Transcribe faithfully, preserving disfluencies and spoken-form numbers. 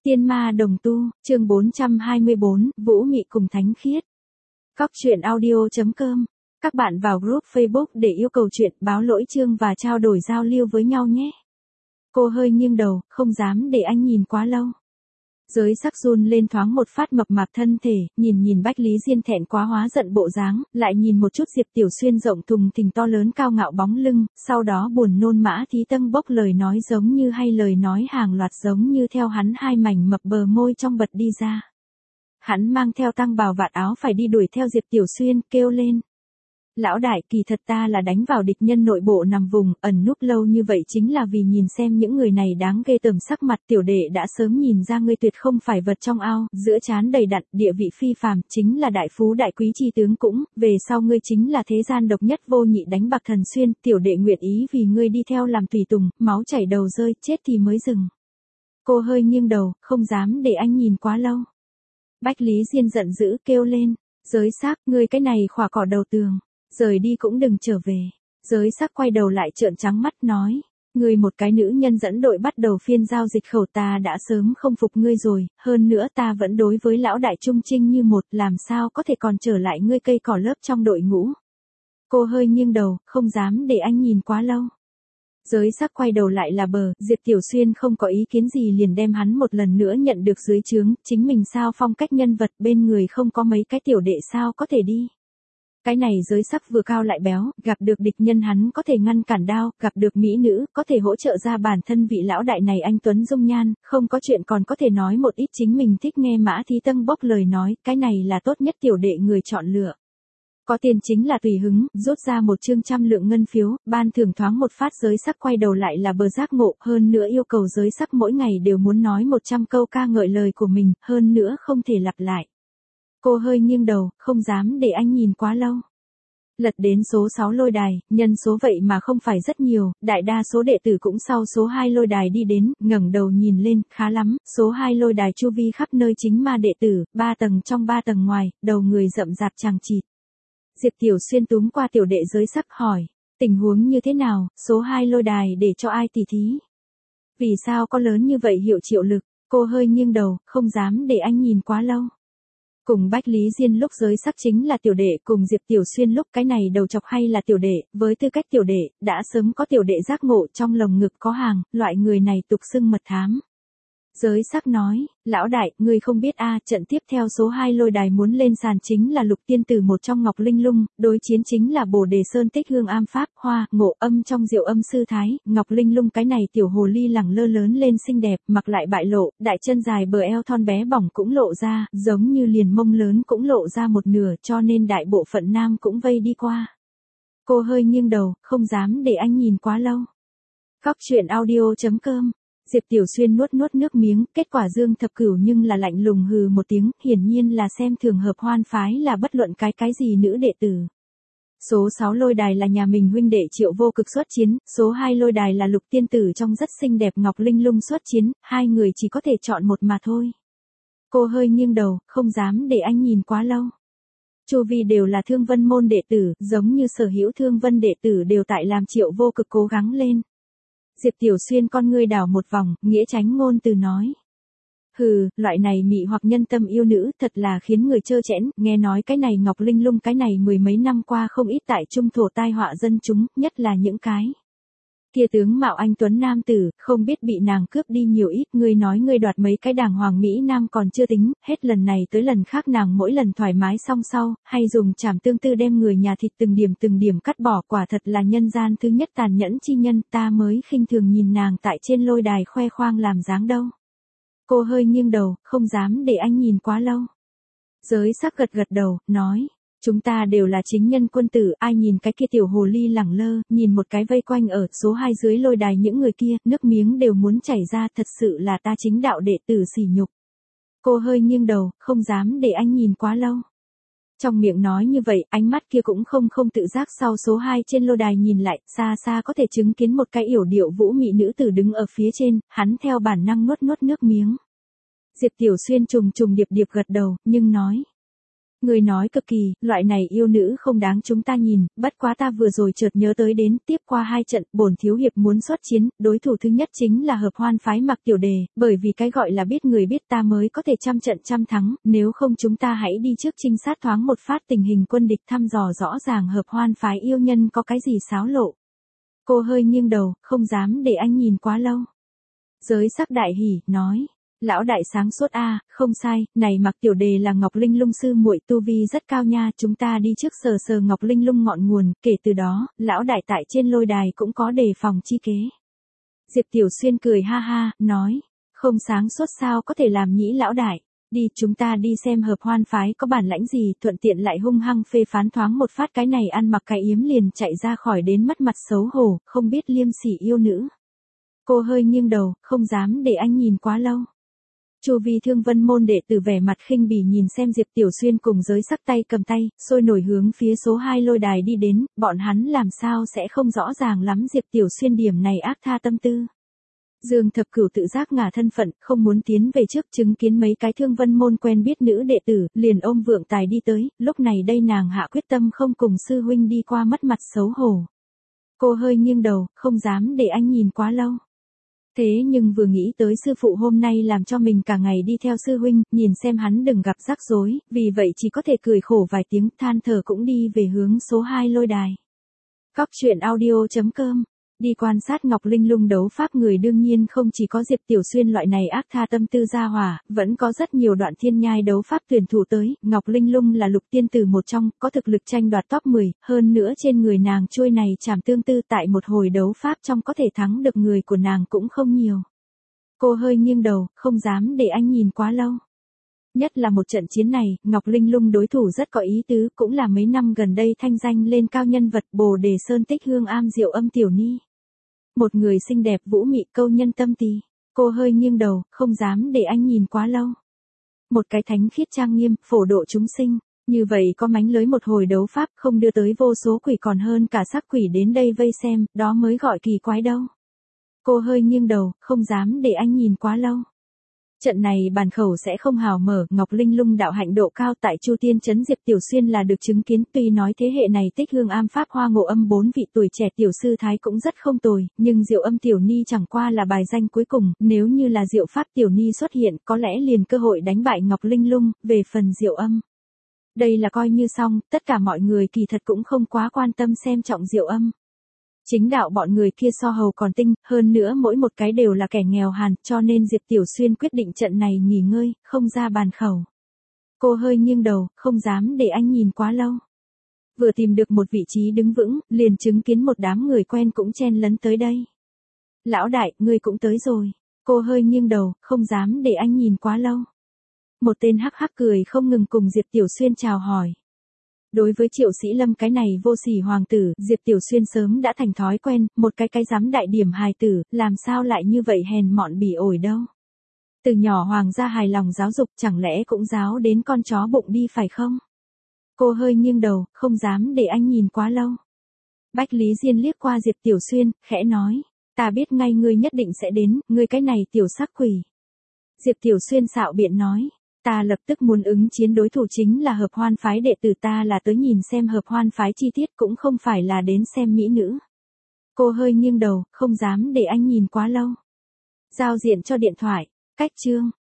Tiên ma đồng tu, chương bốn trăm hai mươi bốn, Vũ Mị cùng Thánh Khiết. Cóc truyện audio chấm com. Các bạn vào group Facebook để yêu cầu chuyện, báo lỗi chương và trao đổi giao lưu với nhau nhé. Cô hơi nghiêng đầu, không dám để anh nhìn quá lâu. Giới sắc run lên thoáng một phát mập mạp thân thể, nhìn nhìn Bách Lý Diên thẹn quá hóa giận bộ dáng, lại nhìn một chút Diệp Tiểu Xuyên rộng thùng thình to lớn cao ngạo bóng lưng, sau đó buồn nôn Mã Thí Tâm bốc lời nói giống như hay lời nói hàng loạt giống như theo hắn hai mảnh mập bờ môi trong bật đi ra. Hắn mang theo tăng bào vạt áo phải đi đuổi theo Diệp Tiểu Xuyên, kêu lên. Lão đại, kỳ thật ta là đánh vào địch nhân nội bộ nằm vùng, ẩn núp lâu như vậy chính là vì nhìn xem những người này đáng ghê tởm sắc mặt. Tiểu đệ đã sớm nhìn ra ngươi tuyệt không phải vật trong ao, giữa trán đầy đặn, địa vị phi phàm, chính là đại phú đại quý chi tướng cũng, về sau ngươi chính là thế gian độc nhất vô nhị đánh bạc thần xuyên, tiểu đệ nguyện ý vì ngươi đi theo làm tùy tùng, máu chảy đầu rơi, chết thì mới dừng. Cô hơi nghiêng đầu, không dám để anh nhìn quá lâu. Bách Lý Diên giận dữ kêu lên, giới xác, ngươi cái này khỏa cỏ đầu tường. Rời đi cũng đừng trở về. Giới sắc quay đầu lại trợn trắng mắt nói. Ngươi một cái nữ nhân dẫn đội bắt đầu phiên giao dịch khẩu, ta đã sớm không phục ngươi rồi, hơn nữa ta vẫn đối với lão đại trung trinh như một, làm sao có thể còn trở lại ngươi cây cỏ lớp trong đội ngũ. Cô hơi nghiêng đầu, không dám để anh nhìn quá lâu. Giới sắc quay đầu lại là bờ, Diệp Tiểu Xuyên không có ý kiến gì liền đem hắn một lần nữa nhận được dưới trướng, chính mình sao phong cách nhân vật bên người không có mấy cái tiểu đệ sao có thể đi. Cái này giới sắc vừa cao lại béo, gặp được địch nhân hắn có thể ngăn cản đao, gặp được mỹ nữ, có thể hỗ trợ ra bản thân vị lão đại này anh tuấn dung nhan, không có chuyện còn có thể nói một ít chính mình thích nghe Mã Thí Tâm bốc lời nói, cái này là tốt nhất tiểu đệ người chọn lựa. Có tiền chính là tùy hứng, rút ra một chương trăm lượng ngân phiếu, ban thưởng thoáng một phát. Giới sắc quay đầu lại là bờ giác ngộ, hơn nữa yêu cầu giới sắc mỗi ngày đều muốn nói một trăm câu ca ngợi lời của mình, hơn nữa không thể lặp lại. Cô hơi nghiêng đầu, không dám để anh nhìn quá lâu. Lật đến số sáu lôi đài, nhân số vậy mà không phải rất nhiều, đại đa số đệ tử cũng sau số hai lôi đài đi đến, ngẩng đầu nhìn lên, khá lắm, số hai lôi đài chu vi khắp nơi chính ma đệ tử, ba tầng trong ba tầng ngoài, đầu người rậm rạp chằng chịt. Diệp Tiểu Xuyên túm qua tiểu đệ giới sắc hỏi, tình huống như thế nào, số hai lôi đài để cho ai tỉ thí? Vì sao có lớn như vậy hiệu triệu lực? Cô hơi nghiêng đầu, không dám để anh nhìn quá lâu. Cùng Bách Lý Diên lúc giới sắc chính là tiểu đệ, cùng Diệp Tiểu Xuyên lúc cái này đầu chọc hay là tiểu đệ, với tư cách tiểu đệ, đã sớm có tiểu đệ giác ngộ trong lồng ngực có hàng, loại người này tục xưng mật thám. Giới sắc nói, lão đại, ngươi không biết a, trận tiếp theo số hai lôi đài muốn lên sàn chính là lục tiên tử một trong Ngọc Linh Lung, đối chiến chính là Bồ Đề Sơn Tích Hương Am Pháp, Hoa, Ngộ Âm trong Diệu Âm Sư Thái, Ngọc Linh Lung cái này tiểu hồ ly lẳng lơ lớn lên xinh đẹp, mặc lại bại lộ, đại chân dài bờ eo thon bé bỏng cũng lộ ra, giống như liền mông lớn cũng lộ ra một nửa, cho nên đại bộ phận nam cũng vây đi qua. Cô hơi nghiêng đầu, không dám để anh nhìn quá lâu. Cóc truyện audio chấm com. Diệp Tiểu Xuyên nuốt nuốt nước miếng, kết quả Dương Thập Cửu nhưng là lạnh lùng hừ một tiếng, hiển nhiên là xem thường hợp hoan phái là bất luận cái cái gì nữ đệ tử. Số sáu lôi đài là nhà mình huynh đệ Triệu Vô Cực xuất chiến, số hai lôi đài là lục tiên tử trong rất xinh đẹp Ngọc Linh Lung xuất chiến, hai người chỉ có thể chọn một mà thôi. Cô hơi nghiêng đầu, không dám để anh nhìn quá lâu. Chu vi đều là Thương Vân môn đệ tử, giống như sở hữu Thương Vân đệ tử đều tại làm Triệu Vô Cực cố gắng lên. Diệp Tiểu Xuyên con ngươi đảo một vòng, nghĩa tránh ngôn từ nói. Hừ, loại này mị hoặc nhân tâm yêu nữ thật là khiến người trơ trẽn, nghe nói cái này Ngọc Linh Lung cái này mười mấy năm qua không ít tại trung thổ tai họa dân chúng, nhất là những cái. Kia tướng mạo anh tuấn nam tử, không biết bị nàng cướp đi nhiều ít, ngươi nói ngươi đoạt mấy cái đàng hoàng Mỹ nam còn chưa tính, hết lần này tới lần khác nàng mỗi lần thoải mái xong sau, hay dùng chảm tương tư đem người nhà thịt từng điểm từng điểm cắt bỏ, quả thật là nhân gian thứ nhất tàn nhẫn chi nhân, ta mới khinh thường nhìn nàng tại trên lôi đài khoe khoang làm dáng đâu. Cô hơi nghiêng đầu, không dám để anh nhìn quá lâu. Giới sắc gật gật đầu, nói. Chúng ta đều là chính nhân quân tử, ai nhìn cái kia tiểu hồ ly lẳng lơ, nhìn một cái vây quanh ở số hai dưới lôi đài những người kia, nước miếng đều muốn chảy ra, thật sự là ta chính đạo đệ tử sỉ nhục. Cô hơi nghiêng đầu, không dám để anh nhìn quá lâu. Trong miệng nói như vậy, ánh mắt kia cũng không không tự giác sau số hai trên lôi đài nhìn lại, xa xa có thể chứng kiến một cái yểu điệu vũ mị nữ tử đứng ở phía trên, hắn theo bản năng nuốt nuốt nước miếng. Diệp Tiểu Xuyên trùng trùng điệp điệp gật đầu, nhưng nói. Người nói cực kỳ, loại này yêu nữ không đáng chúng ta nhìn, bất quá ta vừa rồi chợt nhớ tới đến, tiếp qua hai trận, bổn thiếu hiệp muốn xuất chiến, đối thủ thứ nhất chính là Hợp Hoan phái Mặc Tiểu Đề, bởi vì cái gọi là biết người biết ta mới có thể trăm trận trăm thắng, nếu không chúng ta hãy đi trước trinh sát thoáng một phát tình hình quân địch, thăm dò rõ ràng Hợp Hoan phái yêu nhân có cái gì xáo lộ. Cô hơi nghiêng đầu, không dám để anh nhìn quá lâu. Giới sắc đại hỉ, nói. Lão đại sáng suốt a, không sai, này Mặc Tiểu Đề là Ngọc Linh Lung sư muội, tu vi rất cao nha, chúng ta đi trước sờ sờ Ngọc Linh Lung ngọn nguồn, kể từ đó, lão đại tại trên lôi đài cũng có đề phòng chi kế. Diệp Tiểu Xuyên cười ha ha, nói, không sáng suốt sao có thể làm nhĩ lão đại, đi chúng ta đi xem Hợp Hoan phái có bản lãnh gì, thuận tiện lại hung hăng phê phán thoáng một phát cái này ăn mặc cái yếm liền chạy ra khỏi đến mất mặt xấu hổ, không biết liêm sỉ yêu nữ. Cô hơi nghiêng đầu, không dám để anh nhìn quá lâu. Chu vi Thương Vân môn đệ tử vẻ mặt khinh bỉ nhìn xem Diệp Tiểu Xuyên cùng giới sắc tay cầm tay, sôi nổi hướng phía số hai lôi đài đi đến, bọn hắn làm sao sẽ không rõ ràng lắm Diệp Tiểu Xuyên điểm này ác tha tâm tư. Dương Thập Cửu tự giác ngả thân phận, không muốn tiến về trước, chứng kiến mấy cái Thương Vân môn quen biết nữ đệ tử, liền ôm Vượng Tài đi tới, lúc này đây nàng hạ quyết tâm không cùng sư huynh đi qua mất mặt xấu hổ. Cô hơi nghiêng đầu, không dám để anh nhìn quá lâu. Thế nhưng vừa nghĩ tới sư phụ hôm nay làm cho mình cả ngày đi theo sư huynh, nhìn xem hắn đừng gặp rắc rối, vì vậy chỉ có thể cười khổ vài tiếng, than thở cũng đi về hướng số hai lôi đài. Cóc truyện audio chấm com. Đi quan sát Ngọc Linh Lung đấu pháp, người đương nhiên không chỉ có Diệp Tiểu Xuyên loại này ác tha tâm tư gia hỏa, vẫn có rất nhiều đoạn thiên nhai đấu pháp tuyển thủ tới, Ngọc Linh Lung là lục tiên tử một trong, có thực lực tranh đoạt top mười, hơn nữa trên người nàng chuôi này chảm tương tư tại một hồi đấu pháp trong có thể thắng được người của nàng cũng không nhiều. Cô hơi nghiêng đầu, không dám để anh nhìn quá lâu. Nhất là một trận chiến này, Ngọc Linh Lung đối thủ rất có ý tứ, cũng là mấy năm gần đây thanh danh lên cao nhân vật Bồ Đề Sơn Tích Hương Am Diệu Âm Tiểu Ni. Một người xinh đẹp vũ mị câu nhân tâm tì. Cô hơi nghiêng đầu, không dám để anh nhìn quá lâu. Một cái thánh khiết trang nghiêm, phổ độ chúng sinh. Như vậy có mánh lới một hồi đấu pháp không đưa tới vô số quỷ còn hơn cả xác quỷ đến đây vây xem, đó mới gọi kỳ quái đâu. Cô hơi nghiêng đầu, không dám để anh nhìn quá lâu. Trận này bàn khẩu sẽ không hào mở, Ngọc Linh Lung đạo hạnh độ cao tại Chu Tiên Trấn Diệp Tiểu Xuyên là được chứng kiến, tuy nói thế hệ này Tích Hương Am Pháp Hoa Ngộ Âm bốn vị tuổi trẻ tiểu sư thái cũng rất không tồi, nhưng Diệu Âm Tiểu Ni chẳng qua là bài danh cuối cùng, nếu như là Diệu Pháp Tiểu Ni xuất hiện, có lẽ liền cơ hội đánh bại Ngọc Linh Lung, về phần Diệu Âm. Đây là coi như xong, tất cả mọi người kỳ thật cũng không quá quan tâm xem trọng Diệu Âm. Chính đạo bọn người kia so hầu còn tinh, hơn nữa mỗi một cái đều là kẻ nghèo hàn, cho nên Diệp Tiểu Xuyên quyết định trận này nghỉ ngơi, không ra bàn khẩu. Cô hơi nghiêng đầu, không dám để anh nhìn quá lâu. Vừa tìm được một vị trí đứng vững, liền chứng kiến một đám người quen cũng chen lấn tới đây. Lão đại, ngươi cũng tới rồi. Cô hơi nghiêng đầu, không dám để anh nhìn quá lâu. Một tên hắc hắc cười không ngừng cùng Diệp Tiểu Xuyên chào hỏi. Đối với Triệu Sĩ Lâm cái này vô sỉ hoàng tử, Diệp Tiểu Xuyên sớm đã thành thói quen, một cái cái dám đại điểm hài tử, làm sao lại như vậy hèn mọn bỉ ổi đâu. Từ nhỏ hoàng gia hài lòng giáo dục, chẳng lẽ cũng giáo đến con chó bụng đi phải không? Cô hơi nghiêng đầu, không dám để anh nhìn quá lâu. Bách Lý Diên liếc qua Diệp Tiểu Xuyên, khẽ nói, ta biết ngay ngươi nhất định sẽ đến, ngươi cái này tiểu sắc quỷ. Diệp Tiểu Xuyên xạo biện nói. Ta lập tức muốn ứng chiến, đối thủ chính là Hợp Hoan phái đệ tử, ta là tới nhìn xem Hợp Hoan phái chi tiết, cũng không phải là đến xem mỹ nữ. Cô hơi nghiêng đầu, không dám để anh nhìn quá lâu. Giao diện cho điện thoại, cách chương.